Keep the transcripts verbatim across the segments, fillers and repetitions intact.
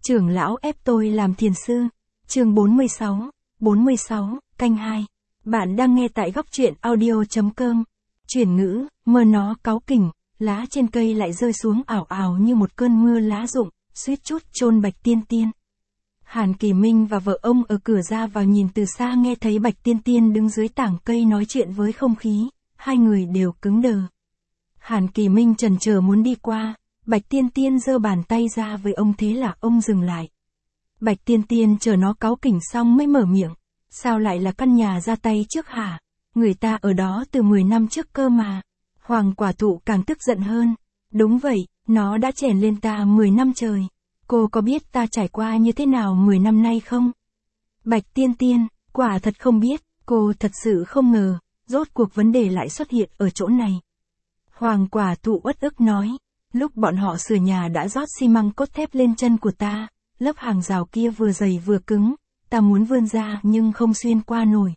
Trưởng lão ép tôi làm thiền sư. Chương bốn mươi sáu, bốn mươi sáu, canh hai. Bạn đang nghe tại góc truyện audio.com. Chuyển ngữ, mơ nó cáu kỉnh, lá trên cây lại rơi xuống ảo ảo như một cơn mưa lá rụng, suýt chút chôn Bạch Tiên Tiên. Hàn Kỳ Minh và vợ ông ở cửa ra vào nhìn từ xa nghe thấy Bạch Tiên Tiên đứng dưới tảng cây nói chuyện với không khí, hai người đều cứng đờ. Hàn Kỳ Minh chần chờ muốn đi qua, Bạch Tiên Tiên giơ bàn tay ra với ông thế là ông dừng lại. Bạch Tiên Tiên chờ nó cáu kỉnh xong mới mở miệng, sao lại là căn nhà ra tay trước hả? Người ta ở đó từ mười năm trước cơ mà. Hoàng quả thụ càng tức giận hơn. Đúng vậy, nó đã chèn lên ta mười năm trời. Cô có biết ta trải qua như thế nào mười năm nay không? Bạch Tiên Tiên, quả thật không biết, cô thật sự không ngờ, rốt cuộc vấn đề lại xuất hiện ở chỗ này. Hoàng quả thụ uất ức nói, lúc bọn họ sửa nhà đã rót xi măng cốt thép lên chân của ta, lớp hàng rào kia vừa dày vừa cứng, ta muốn vươn ra nhưng không xuyên qua nổi.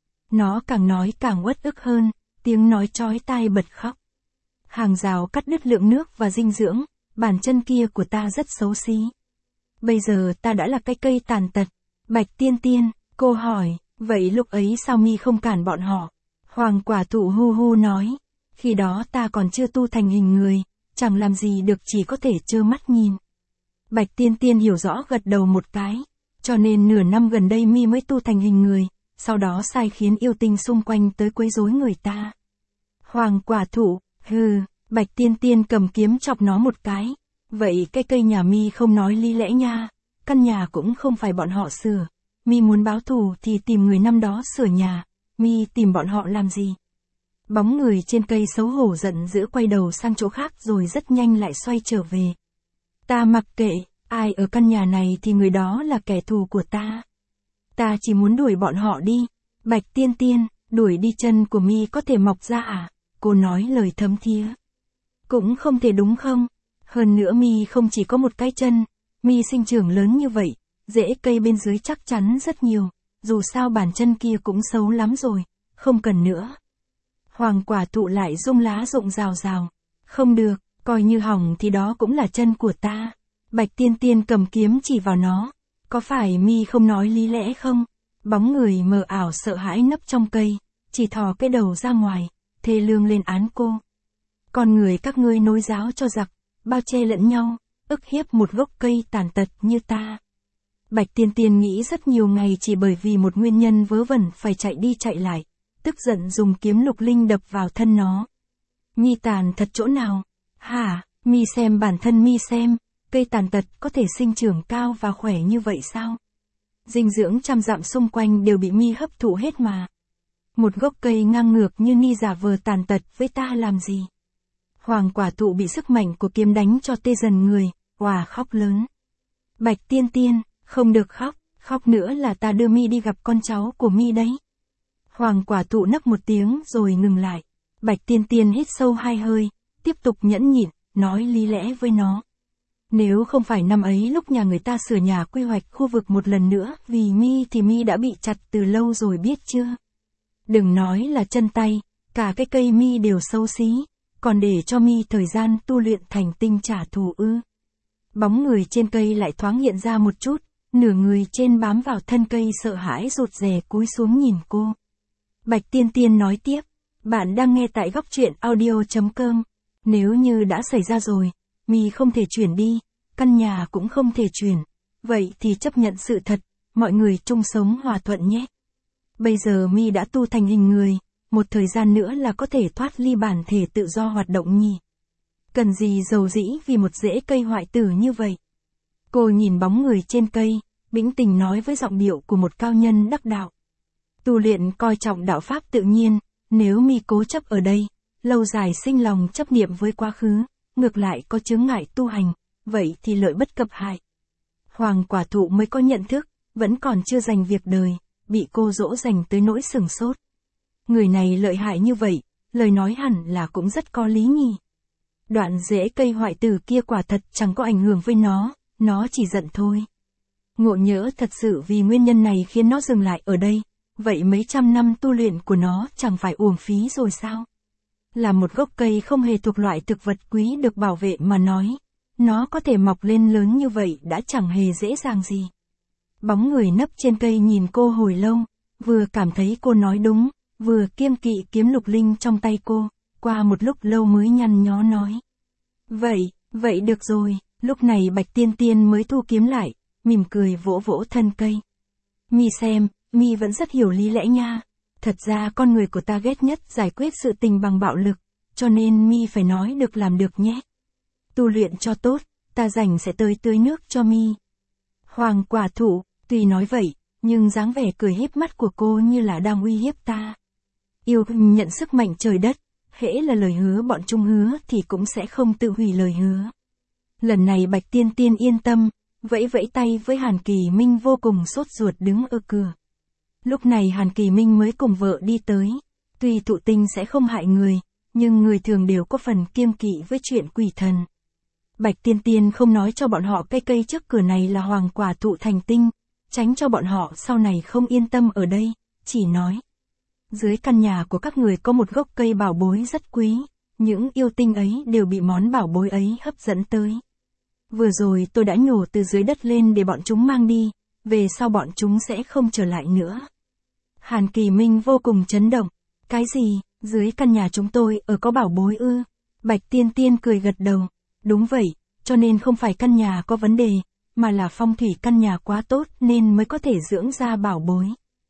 Nó càng nói càng uất ức hơn, tiếng nói chói tai bật khóc. Hàng rào cắt đứt lượng nước và dinh dưỡng, bàn chân kia của ta rất xấu xí. Bây giờ ta đã là cái cây tàn tật. Bạch Tiên Tiên, cô hỏi, vậy lúc ấy sao mi không cản bọn họ? Hoàng quả thụ hu hu nói, khi đó ta còn chưa tu thành hình người, chẳng làm gì được chỉ có thể trơ mắt nhìn. Bạch Tiên Tiên hiểu rõ gật đầu một cái, cho nên nửa năm gần đây mi mới tu thành hình người, sau đó sai khiến yêu tinh xung quanh tới quấy rối người ta. Hoàng quả thụ, hừ, Bạch Tiên Tiên cầm kiếm chọc nó một cái, vậy cái cây nhà mi không nói lý lẽ nha, căn nhà cũng không phải bọn họ sửa, mi muốn báo thù thì tìm người năm đó sửa nhà, mi tìm bọn họ làm gì? Bóng người trên cây xấu hổ giận dữ quay đầu sang chỗ khác rồi rất nhanh lại xoay trở về. Ta mặc kệ, ai ở căn nhà này thì người đó là kẻ thù của ta. Ta chỉ muốn đuổi bọn họ đi. Bạch Tiên Tiên, đuổi đi chân của mi có thể mọc ra à? Cô nói lời thấm thía. Cũng không thể đúng không? Hơn nữa mi không chỉ có một cái chân, mi sinh trưởng lớn như vậy, rễ cây bên dưới chắc chắn rất nhiều, dù sao bàn chân kia cũng xấu lắm rồi, không cần nữa. Hoàng quả thụ lại rung lá rụng rào rào. Không được, coi như hỏng thì đó cũng là chân của ta. Bạch Tiên Tiên cầm kiếm chỉ vào nó. Có phải mi không nói lý lẽ không? Bóng người mờ ảo sợ hãi nấp trong cây, chỉ thò cái đầu ra ngoài, thê lương lên án cô. Con người các ngươi nối giáo cho giặc, bao che lẫn nhau, ức hiếp một gốc cây tàn tật như ta. Bạch Tiên Tiên nghĩ rất nhiều ngày chỉ bởi vì một nguyên nhân vớ vẩn phải chạy đi chạy lại, tức giận dùng kiếm lục linh đập vào thân nó. Mi tàn thật chỗ nào? Hả, mi xem bản thân mi xem, cây tàn tật có thể sinh trưởng cao và khỏe như vậy sao? Dinh dưỡng trăm dặm xung quanh đều bị mi hấp thụ hết mà. Một gốc cây ngang ngược như ni giả vờ tàn tật với ta làm gì? Hoàng quả thụ bị sức mạnh của kiếm đánh cho tê dần người, òa khóc lớn. Bạch Tiên Tiên, không được khóc, khóc nữa là ta đưa mi đi gặp con cháu của mi đấy. Hoàng quả thụ nấc một tiếng rồi ngừng lại. Bạch Tiên Tiên hít sâu hai hơi, tiếp tục nhẫn nhịn, nói lý lẽ với nó. Nếu không phải năm ấy lúc nhà người ta sửa nhà quy hoạch khu vực một lần nữa vì mi thì mi đã bị chặt từ lâu rồi biết chưa? Đừng nói là chân tay, cả cái cây mi đều xấu xí, còn để cho mi thời gian tu luyện thành tinh trả thù ư. Bóng người trên cây lại thoáng hiện ra một chút, nửa người trên bám vào thân cây sợ hãi rụt rè cúi xuống nhìn cô. Bạch Tiên Tiên nói tiếp, bạn đang nghe tại góc truyện audio.com. Nếu như đã xảy ra rồi, mi không thể chuyển đi, căn nhà cũng không thể chuyển, vậy thì chấp nhận sự thật, mọi người chung sống hòa thuận nhé. Bây giờ mi đã tu thành hình người, một thời gian nữa là có thể thoát ly bản thể tự do hoạt động nhỉ. Cần gì dầu dĩ vì một rễ cây hoại tử như vậy. Cô nhìn bóng người trên cây, bĩnh tình nói với giọng điệu của một cao nhân đắc đạo. Tu luyện coi trọng đạo pháp tự nhiên, nếu mi cố chấp ở đây, lâu dài sinh lòng chấp niệm với quá khứ, ngược lại có chướng ngại tu hành, vậy thì lợi bất cập hại. Hoàng quả thụ mới có nhận thức, vẫn còn chưa dành việc đời, bị cô dỗ dành tới nỗi sừng sốt. Người này lợi hại như vậy, lời nói hẳn là cũng rất có lý nhỉ. Đoạn rễ cây hoại tử kia quả thật chẳng có ảnh hưởng với nó, nó chỉ giận thôi. Ngộ nhỡ thật sự vì nguyên nhân này khiến nó dừng lại ở đây, vậy mấy trăm năm tu luyện của nó chẳng phải uổng phí rồi sao? Là một gốc cây không hề thuộc loại thực vật quý được bảo vệ mà nói, Nó có thể mọc lên lớn như vậy đã chẳng hề dễ dàng gì. Bóng người nấp trên cây nhìn cô hồi lâu, vừa cảm thấy cô nói đúng, vừa kiêng kỵ kiếm lục linh trong tay cô, qua một lúc lâu mới nhăn nhó nói. Vậy, vậy được rồi, lúc này Bạch Tiên Tiên mới thu kiếm lại, mỉm cười vỗ vỗ thân cây. Mi xem, Mi vẫn rất hiểu lý lẽ nha. Thật ra con người của ta ghét nhất giải quyết sự tình bằng bạo lực, cho nên Mi phải nói được làm được nhé. Tu luyện cho tốt, ta rảnh sẽ tới tưới nước cho Mi. Hoàng quả thụ, tuy nói vậy, nhưng dáng vẻ cười híp mắt của cô như là đang uy hiếp ta. Yêu nhận sức mạnh trời đất, hễ là lời hứa bọn chúng hứa thì cũng sẽ không tự hủy lời hứa. Lần này Bạch Tiên Tiên yên tâm, vẫy vẫy tay với Hàn Kỳ Minh vô cùng sốt ruột đứng ở cửa. Lúc này Hàn Kỳ Minh mới cùng vợ đi tới. Tuy thụ tinh sẽ không hại người, nhưng người thường đều có phần kiêng kỵ với chuyện quỷ thần. Bạch Tiên Tiên không nói cho bọn họ cây cây trước cửa này là hoàng quả thụ thành tinh, tránh cho bọn họ sau này không yên tâm ở đây, chỉ nói. Dưới căn nhà của các người có một gốc cây bảo bối rất quý, những yêu tinh ấy đều bị món bảo bối ấy hấp dẫn tới. Vừa rồi tôi đã nhổ từ dưới đất lên để bọn chúng mang đi, về sau bọn chúng sẽ không trở lại nữa. Hàn Kỳ Minh vô cùng chấn động. Cái gì, dưới căn nhà chúng tôi ở có bảo bối ư? Bạch Tiên Tiên cười gật đầu. Đúng vậy, cho nên không phải căn nhà có vấn đề, mà là phong thủy căn nhà quá tốt nên mới có thể dưỡng ra bảo bối.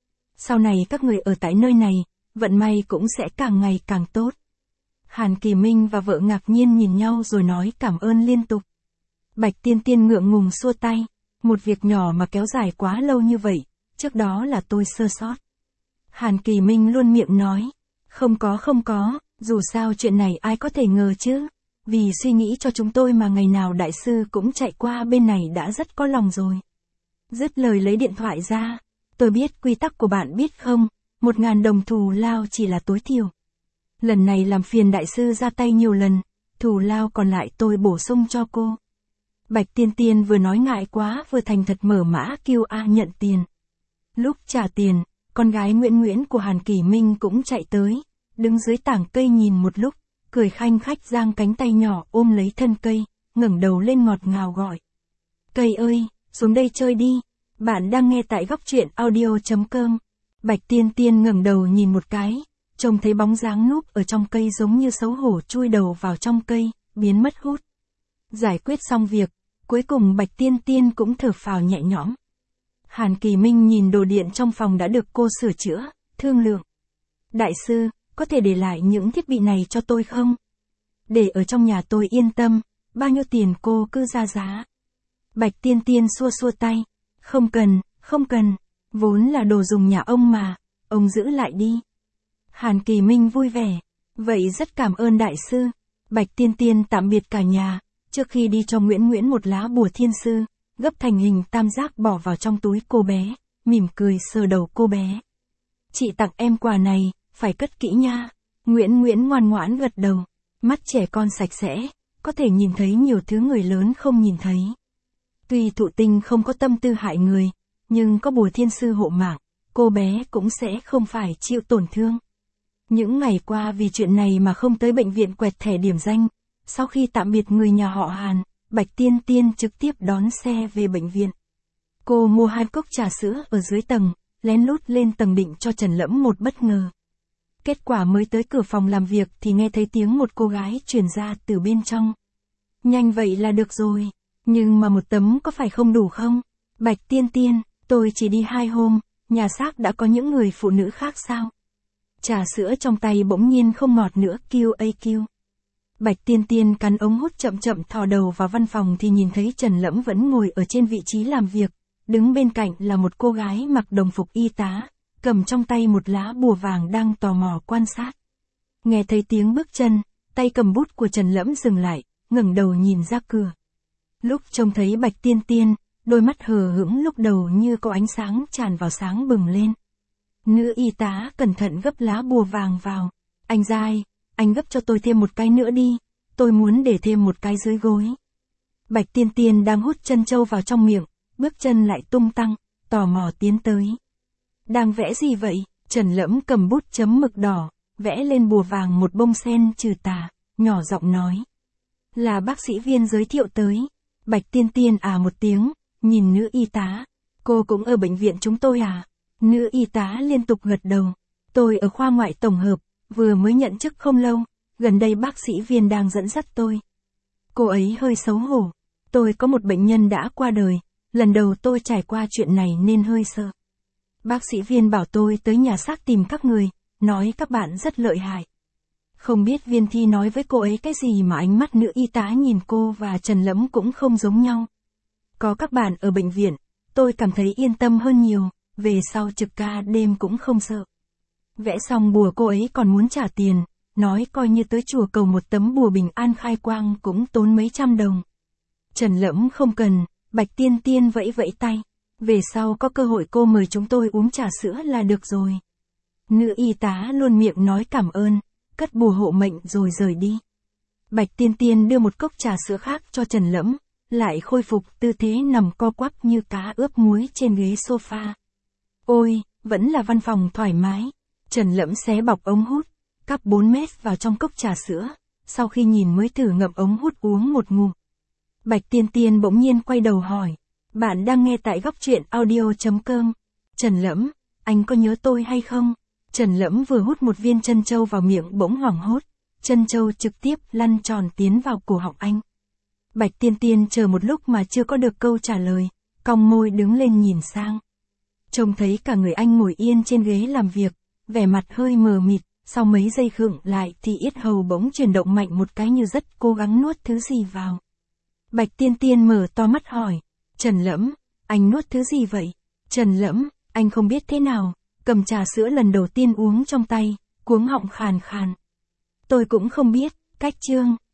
Sau này các người ở tại nơi này, vận may cũng sẽ càng ngày càng tốt. Hàn Kỳ Minh và vợ ngạc nhiên nhìn nhau rồi nói cảm ơn liên tục. Bạch Tiên Tiên ngượng ngùng xua tay. Một việc nhỏ mà kéo dài quá lâu như vậy, trước đó là tôi sơ sót. Hàn Kỳ Minh luôn miệng nói. Không có không có, dù sao chuyện này ai có thể ngờ chứ. Vì suy nghĩ cho chúng tôi mà ngày nào đại sư cũng chạy qua bên này đã rất có lòng rồi. Dứt lời lấy điện thoại ra. Tôi biết quy tắc của bạn biết không, một ngàn đồng thù lao chỉ là tối thiểu. Lần này làm phiền đại sư ra tay nhiều lần, thù lao còn lại tôi bổ sung cho cô. Bạch Tiên Tiên vừa nói ngại quá vừa thành thật mở mã quy rờ nhận tiền. Lúc trả tiền, con gái Nguyễn Nguyễn của Hàn Kỳ Minh cũng chạy tới, đứng dưới tảng cây nhìn một lúc, cười khanh khách giang cánh tay nhỏ ôm lấy thân cây, ngẩng đầu lên ngọt ngào gọi. Cây ơi, xuống đây chơi đi. Bạn đang nghe tại góc truyện audio chấm com. Bạch Tiên Tiên ngẩng đầu nhìn một cái, trông thấy bóng dáng núp ở trong cây giống như xấu hổ chui đầu vào trong cây, biến mất hút. Giải quyết xong việc, cuối cùng Bạch Tiên Tiên cũng thở phào nhẹ nhõm. Hàn Kỳ Minh nhìn đồ điện trong phòng đã được cô sửa chữa, thương lượng. Đại sư, có thể để lại những thiết bị này cho tôi không? Để ở trong nhà tôi yên tâm, bao nhiêu tiền cô cứ ra giá. Bạch Tiên Tiên xua xua tay. Không cần, không cần, vốn là đồ dùng nhà ông mà, ông giữ lại đi. Hàn Kỳ Minh vui vẻ. Vậy rất cảm ơn đại sư. Bạch Tiên Tiên tạm biệt cả nhà, trước khi đi cho Nguyễn Nguyễn một lá bùa thiên sư, gấp thành hình tam giác bỏ vào trong túi cô bé, mỉm cười sờ đầu cô bé. Chị tặng em quà này, phải cất kỹ nha. Nguyễn Nguyễn ngoan ngoãn gật đầu, mắt trẻ con sạch sẽ, có thể nhìn thấy nhiều thứ người lớn không nhìn thấy. Tuy thụ tinh không có tâm tư hại người, nhưng có bùa thiên sư hộ mạng, cô bé cũng sẽ không phải chịu tổn thương. Những ngày qua vì chuyện này mà không tới bệnh viện quẹt thẻ điểm danh, sau khi tạm biệt người nhà họ Hàn, Bạch Tiên Tiên trực tiếp đón xe về bệnh viện. Cô mua hai cốc trà sữa ở dưới tầng, lén lút lên tầng định cho Trần Lẫm một bất ngờ. Kết quả mới tới cửa phòng làm việc thì nghe thấy tiếng một cô gái truyền ra từ bên trong. Nhanh vậy là được rồi, nhưng mà một tấm có phải không đủ không? Bạch Tiên Tiên, tôi chỉ đi hai hôm, nhà xác đã có những người phụ nữ khác sao? Trà sữa trong tay bỗng nhiên không ngọt nữa, kêu a kêu. Bạch Tiên Tiên cắn ống hút chậm chậm thò đầu vào văn phòng thì nhìn thấy Trần Lẫm vẫn ngồi ở trên vị trí làm việc, đứng bên cạnh là một cô gái mặc đồng phục y tá, cầm trong tay một lá bùa vàng đang tò mò quan sát. Nghe thấy tiếng bước chân, tay cầm bút của Trần Lẫm dừng lại, ngẩng đầu nhìn ra cửa. Lúc trông thấy Bạch Tiên Tiên, đôi mắt hờ hững lúc đầu như có ánh sáng tràn vào sáng bừng lên. Nữ y tá cẩn thận gấp lá bùa vàng vào. Anh Giai, anh gấp cho tôi thêm một cái nữa đi, tôi muốn để thêm một cái dưới gối. Bạch Tiên Tiên đang hút chân châu vào trong miệng, bước chân lại tung tăng, tò mò tiến tới. Đang vẽ gì vậy? Trần Lẫm cầm bút chấm mực đỏ, vẽ lên bùa vàng một bông sen trừ tà, nhỏ giọng nói. Là bác sĩ Viên giới thiệu tới. Bạch Tiên Tiên à một tiếng, nhìn nữ y tá. Cô cũng ở bệnh viện chúng tôi à? Nữ y tá liên tục gật đầu. Tôi ở khoa ngoại tổng hợp, vừa mới nhận chức không lâu, gần đây bác sĩ Viên đang dẫn dắt tôi. Cô ấy hơi xấu hổ. Tôi có một bệnh nhân đã qua đời, lần đầu tôi trải qua chuyện này nên hơi sợ. Bác sĩ Viên bảo tôi tới nhà xác tìm các người, nói các bạn rất lợi hại. Không biết Viên Thi nói với cô ấy cái gì mà ánh mắt nữ y tá nhìn cô và Trần Lẫm cũng không giống nhau. Có các bạn ở bệnh viện, tôi cảm thấy yên tâm hơn nhiều, về sau trực ca đêm cũng không sợ. Vẽ xong bùa cô ấy còn muốn trả tiền, nói coi như tới chùa cầu một tấm bùa bình an khai quang cũng tốn mấy trăm đồng. Trần Lẫm không cần, Bạch Tiên Tiên vẫy vẫy tay. Về sau có cơ hội cô mời chúng tôi uống trà sữa là được rồi. Nữ y tá luôn miệng nói cảm ơn, cất bùa hộ mệnh rồi rời đi. Bạch Tiên Tiên đưa một cốc trà sữa khác cho Trần Lẫm, lại khôi phục tư thế nằm co quắp như cá ướp muối trên ghế sofa. Ôi, vẫn là văn phòng thoải mái. Trần Lẫm xé bọc ống hút, cắp bốn mét vào trong cốc trà sữa, sau khi nhìn mới thử ngậm ống hút uống một ngụm. Bạch Tiên Tiên bỗng nhiên quay đầu hỏi, bạn đang nghe tại góc truyện audio chấm com. Trần Lẫm, anh có nhớ tôi hay không? Trần Lẫm vừa hút một viên trân châu vào miệng bỗng hoảng hốt, trân châu trực tiếp lăn tròn tiến vào cổ họng anh. Bạch Tiên Tiên chờ một lúc mà chưa có được câu trả lời, cong môi đứng lên nhìn sang. Trông thấy cả người anh ngồi yên trên ghế làm việc, vẻ mặt hơi mờ mịt, sau mấy giây khựng lại thì yết hầu bỗng chuyển động mạnh một cái như rất cố gắng nuốt thứ gì vào. Bạch Tiên Tiên mở to mắt hỏi, Trần Lẫm, anh nuốt thứ gì vậy? Trần Lẫm, anh không biết thế nào, cầm trà sữa lần đầu tiên uống trong tay, cuống họng khàn khàn. Tôi cũng không biết, cách chương.